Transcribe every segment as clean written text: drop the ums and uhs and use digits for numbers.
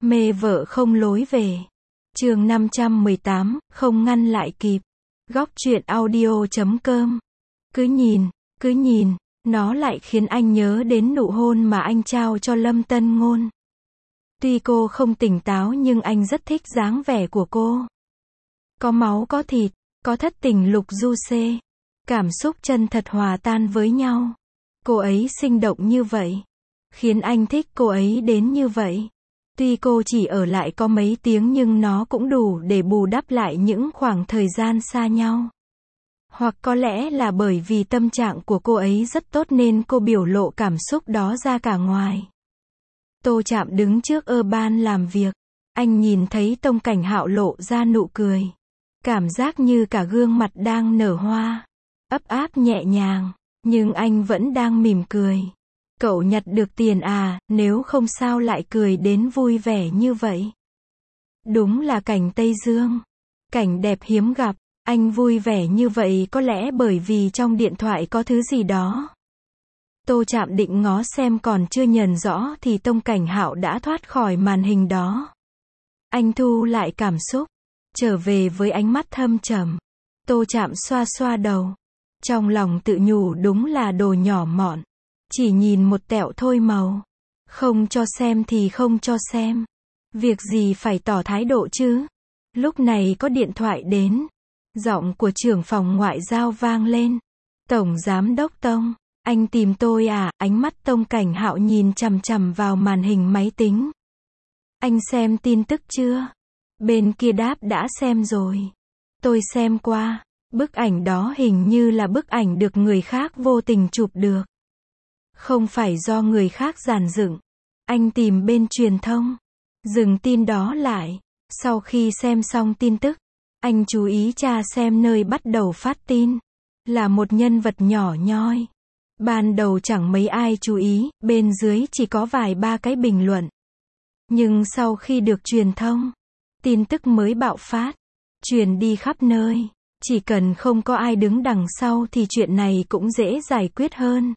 Mê vợ không lối về. Chương 518, không ngăn lại kịp. Góc truyện audio.com. Cứ nhìn, nó lại khiến anh nhớ đến nụ hôn mà anh trao cho Lâm Tân Ngôn. Tuy cô không tỉnh táo nhưng anh rất thích dáng vẻ của cô. Có máu có thịt, có thất tình lục du xê. Cảm xúc chân thật hòa tan với nhau. Cô ấy sinh động như vậy, khiến anh thích cô ấy đến như vậy. Tuy cô chỉ ở lại có mấy tiếng nhưng nó cũng đủ để bù đắp lại những khoảng thời gian xa nhau. Hoặc có lẽ là bởi vì tâm trạng của cô ấy rất tốt nên cô biểu lộ cảm xúc đó ra cả ngoài. Tô Trạm đứng trước ban làm việc. Anh nhìn thấy Tông Cảnh Hạo lộ ra nụ cười. Cảm giác như cả gương mặt đang nở hoa. Ấp áp nhẹ nhàng. Nhưng anh vẫn đang mỉm cười. Cậu nhặt được tiền à, nếu không sao lại cười đến vui vẻ như vậy. Đúng là cảnh Tây Dương. Cảnh đẹp hiếm gặp. Anh vui vẻ như vậy có lẽ bởi vì trong điện thoại có thứ gì đó. Tô Trạm định ngó xem còn chưa nhận rõ thì Tông Cảnh Hạo đã thoát khỏi màn hình đó. Anh thu lại cảm xúc, trở về với ánh mắt thâm trầm. Tô Trạm xoa xoa đầu. Trong lòng tự nhủ đúng là đồ nhỏ mọn. Chỉ nhìn một tẹo thôi màu. Không cho xem thì không cho xem. Việc gì phải tỏ thái độ chứ? Lúc này có điện thoại đến. Giọng của trưởng phòng ngoại giao vang lên. Tổng giám đốc Tông, anh tìm tôi à? Ánh mắt Tông Cảnh Hạo nhìn chằm chằm vào màn hình máy tính. Anh xem tin tức chưa? Bên kia đáp đã xem rồi. Tôi xem qua. Bức ảnh đó hình như là bức ảnh được người khác vô tình chụp được. Không phải do người khác dàn dựng. Anh tìm bên truyền thông. Dừng tin đó lại. Sau khi xem xong tin tức, anh chú ý tra xem nơi bắt đầu phát tin. Là một nhân vật nhỏ nhoi. Ban đầu chẳng mấy ai chú ý, bên dưới chỉ có vài ba cái bình luận. Nhưng sau khi được truyền thông, tin tức mới bạo phát, truyền đi khắp nơi. Chỉ cần không có ai đứng đằng sau thì chuyện này cũng dễ giải quyết hơn.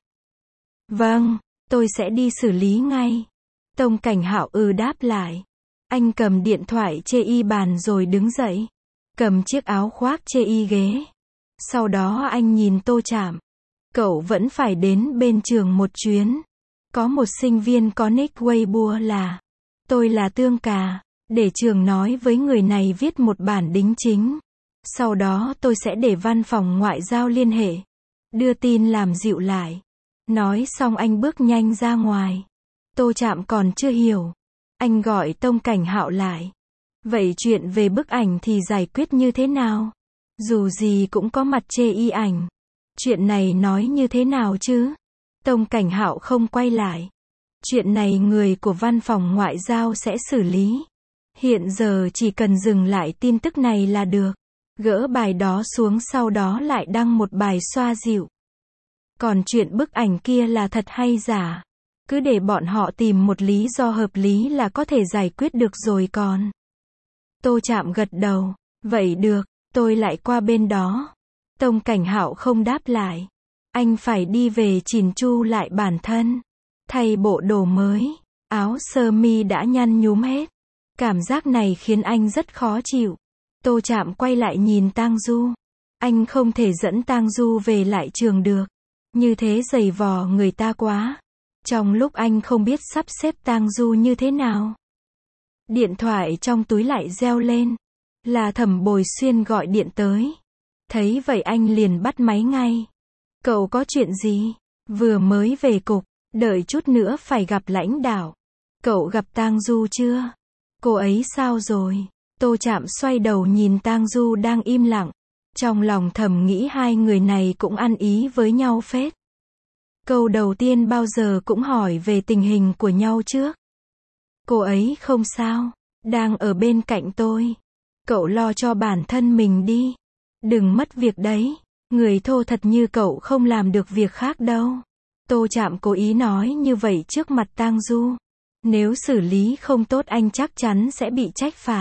Vâng, tôi sẽ đi xử lý ngay. Tông Cảnh Hạo đáp lại. Anh cầm điện thoại chê y bàn rồi đứng dậy. Cầm chiếc áo khoác chê y ghế. Sau đó anh nhìn Tô Trạm. Cậu vẫn phải đến bên trường một chuyến. Có một sinh viên có nick Weibo là tôi là Tương Cà. Để trường nói với người này viết một bản đính chính. Sau đó tôi sẽ để văn phòng ngoại giao liên hệ. Đưa tin làm dịu lại. Nói xong anh bước nhanh ra ngoài. Tô Trạm còn chưa hiểu. Anh gọi Tông Cảnh Hạo lại. Vậy chuyện về bức ảnh thì giải quyết như thế nào? Dù gì cũng có mặt chê y ảnh. Chuyện này nói như thế nào chứ? Tông Cảnh Hạo không quay lại. Chuyện này người của văn phòng ngoại giao sẽ xử lý. Hiện giờ chỉ cần dừng lại tin tức này là được. Gỡ bài đó xuống sau đó lại đăng một bài xoa dịu. Còn chuyện bức ảnh kia là thật hay giả? Cứ để bọn họ tìm một lý do hợp lý là có thể giải quyết được rồi còn. Tô Trạm gật đầu. Vậy được, tôi lại qua bên đó. Tông Cảnh Hạo không đáp lại. Anh phải đi về chỉn chu lại bản thân. Thay bộ đồ mới. Áo sơ mi đã nhăn nhúm hết. Cảm giác này khiến anh rất khó chịu. Tô Trạm quay lại nhìn Tang Du. Anh không thể dẫn Tang Du về lại trường được. Như thế giày vò người ta quá. Trong lúc anh không biết sắp xếp Tang Du như thế nào. Điện thoại trong túi lại reo lên. Là Thẩm Bồi Xuyên gọi điện tới. Thấy vậy anh liền bắt máy ngay. Cậu có chuyện gì? Vừa mới về cục, đợi chút nữa phải gặp lãnh đạo. Cậu gặp Tang Du chưa? Cô ấy sao rồi? Tô Trạm xoay đầu nhìn Tang Du đang im lặng. Trong lòng thầm nghĩ hai người này cũng ăn ý với nhau phết. Câu đầu tiên bao giờ cũng hỏi về tình hình của nhau trước. Cô ấy không sao, đang ở bên cạnh tôi. Cậu lo cho bản thân mình đi. Đừng mất việc đấy. Người thô thật như cậu không làm được việc khác đâu. Tô Trạm cố ý nói như vậy trước mặt Tang Du. Nếu xử lý không tốt anh chắc chắn sẽ bị trách phạt.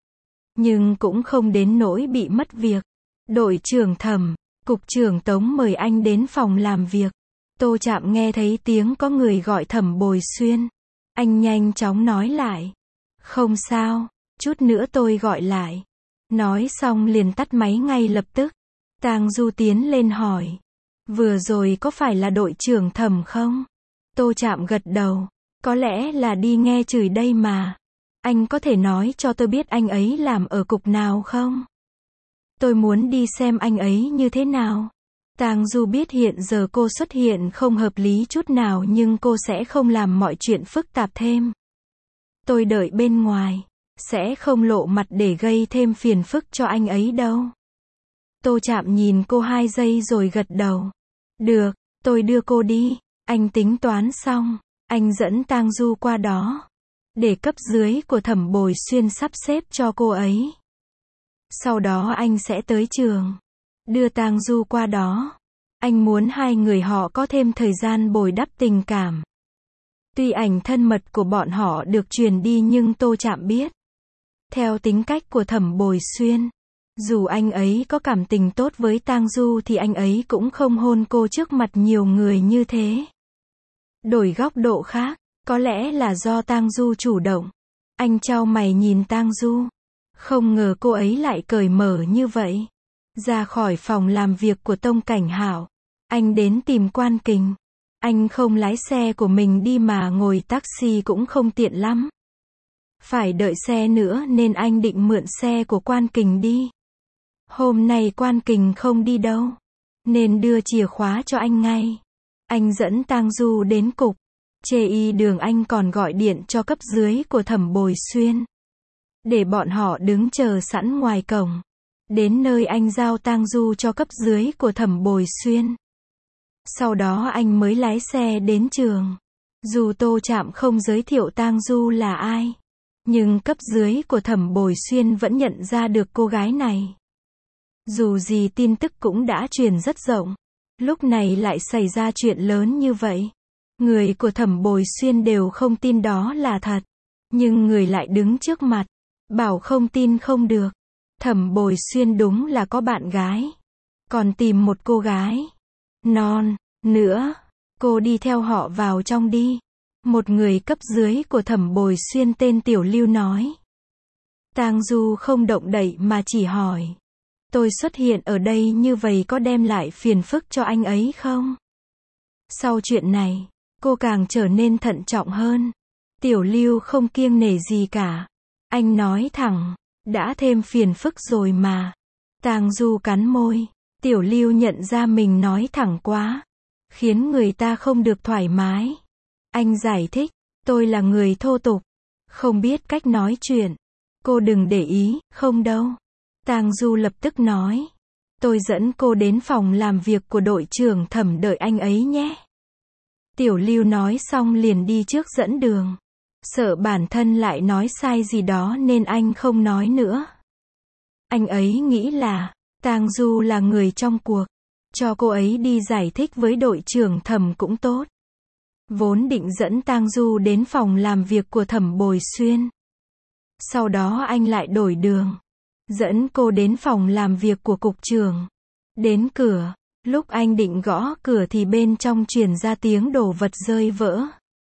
Nhưng cũng không đến nỗi bị mất việc. Đội trưởng Thẩm, cục trưởng Tống mời anh đến phòng làm việc. Tô Trạm nghe thấy tiếng có người gọi Thẩm Bồi Xuyên. Anh nhanh chóng nói lại. Không sao, chút nữa tôi gọi lại. Nói xong liền tắt máy ngay lập tức. Tang Du tiến lên hỏi. Vừa rồi có phải là đội trưởng Thẩm không? Tô Trạm gật đầu. Có lẽ là đi nghe chửi đây mà. Anh có thể nói cho tôi biết anh ấy làm ở cục nào không? Tôi muốn đi xem anh ấy như thế nào. Tang Du biết hiện giờ cô xuất hiện không hợp lý chút nào nhưng cô sẽ không làm mọi chuyện phức tạp thêm. Tôi đợi bên ngoài. Sẽ không lộ mặt để gây thêm phiền phức cho anh ấy đâu. Tô Trạm nhìn cô 2 giây rồi gật đầu. Được, tôi đưa cô đi. Anh tính toán xong. Anh dẫn Tang Du qua đó. Để cấp dưới của Thẩm Bồi Xuyên sắp xếp cho cô ấy. Sau đó anh sẽ tới trường. Đưa Tang Du qua đó. Anh muốn hai người họ có thêm thời gian bồi đắp tình cảm. Tuy ảnh thân mật của bọn họ được truyền đi nhưng Tô Trạm biết. Theo tính cách của Thẩm Bồi Xuyên, dù anh ấy có cảm tình tốt với Tang Du thì anh ấy cũng không hôn cô trước mặt nhiều người như thế. Đổi góc độ khác, có lẽ là do Tang Du chủ động. Anh chau mày nhìn Tang Du. Không ngờ cô ấy lại cởi mở như vậy. Ra khỏi phòng làm việc của Tông Cảnh Hạo, anh đến tìm Quan Kình. Anh không lái xe của mình đi mà ngồi taxi cũng không tiện lắm. Phải đợi xe nữa nên anh định mượn xe của Quan Kình đi. Hôm nay Quan Kình không đi đâu, nên đưa chìa khóa cho anh ngay. Anh dẫn Tang Du đến cục. Chê y đường anh còn gọi điện cho cấp dưới của Thẩm Bồi Xuyên. Để bọn họ đứng chờ sẵn ngoài cổng. Đến nơi anh giao Tang Du cho cấp dưới của Thẩm Bồi Xuyên. Sau đó anh mới lái xe đến trường. Dù Tô Trạm không giới thiệu Tang Du là ai, nhưng cấp dưới của Thẩm Bồi Xuyên vẫn nhận ra được cô gái này. Dù gì tin tức cũng đã truyền rất rộng. Lúc này lại xảy ra chuyện lớn như vậy. Người của Thẩm Bồi Xuyên đều không tin đó là thật. Nhưng người lại đứng trước mặt. Bảo không tin không được. Thẩm Bồi Xuyên đúng là có bạn gái. Còn tìm một cô gái non nữa. Cô đi theo họ vào trong đi. Một người cấp dưới của Thẩm Bồi Xuyên tên Tiểu Lưu nói. Tang Du không động đậy mà chỉ hỏi. Tôi xuất hiện ở đây như vậy có đem lại phiền phức cho anh ấy không? Sau chuyện này, cô càng trở nên thận trọng hơn. Tiểu Lưu không kiêng nể gì cả. Anh nói thẳng, đã thêm phiền phức rồi mà. Tang Du cắn môi. Tiểu Lưu nhận ra mình nói thẳng quá, khiến người ta không được thoải mái. Anh giải thích, tôi là người thô tục, không biết cách nói chuyện. Cô đừng để ý, không đâu. Tang Du lập tức nói. Tôi dẫn cô đến phòng làm việc của đội trưởng Thẩm đợi anh ấy nhé. Tiểu Lưu nói xong liền đi trước dẫn đường. Sợ bản thân lại nói sai gì đó nên anh không nói nữa. Anh ấy nghĩ là Tang Du là người trong cuộc. Cho cô ấy đi giải thích với đội trưởng Thẩm cũng tốt. Vốn định dẫn Tang Du đến phòng làm việc của Thẩm Bồi Xuyên. Sau đó anh lại đổi đường. Dẫn cô đến phòng làm việc của cục trưởng. Đến cửa, lúc anh định gõ cửa thì bên trong truyền ra tiếng đồ vật rơi vỡ.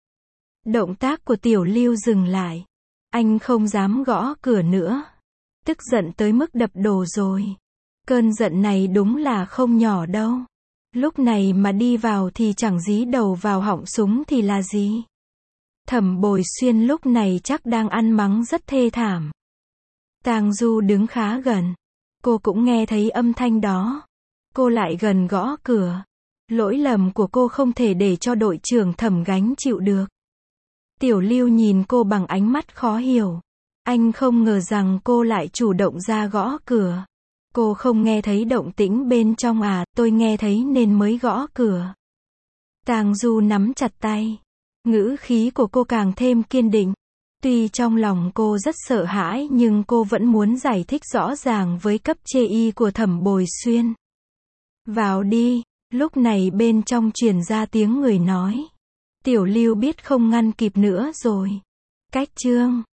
Động tác của Tiểu Lưu dừng lại. Anh không dám gõ cửa nữa. Tức giận tới mức đập đồ rồi. Cơn giận này đúng là không nhỏ đâu. Lúc này mà đi vào thì chẳng dí đầu vào họng súng thì là gì. Thẩm Bồi Xuyên lúc này chắc đang ăn mắng rất thê thảm. Tang Du đứng khá gần. Cô cũng nghe thấy âm thanh đó. Cô lại gần gõ cửa. Lỗi lầm của cô không thể để cho đội trưởng Thẩm gánh chịu được. Tiểu Lưu nhìn cô bằng ánh mắt khó hiểu. Anh không ngờ rằng cô lại chủ động ra gõ cửa. Cô không nghe thấy động tĩnh bên trong à, tôi nghe thấy nên mới gõ cửa. Tang Du nắm chặt tay. Ngữ khí của cô càng thêm kiên định. Tuy trong lòng cô rất sợ hãi nhưng cô vẫn muốn giải thích rõ ràng với cấp chê y của Thẩm Bồi Xuyên. Vào đi, lúc này bên trong truyền ra tiếng người nói. Tiểu Lưu biết không ngăn kịp nữa rồi. Cách chương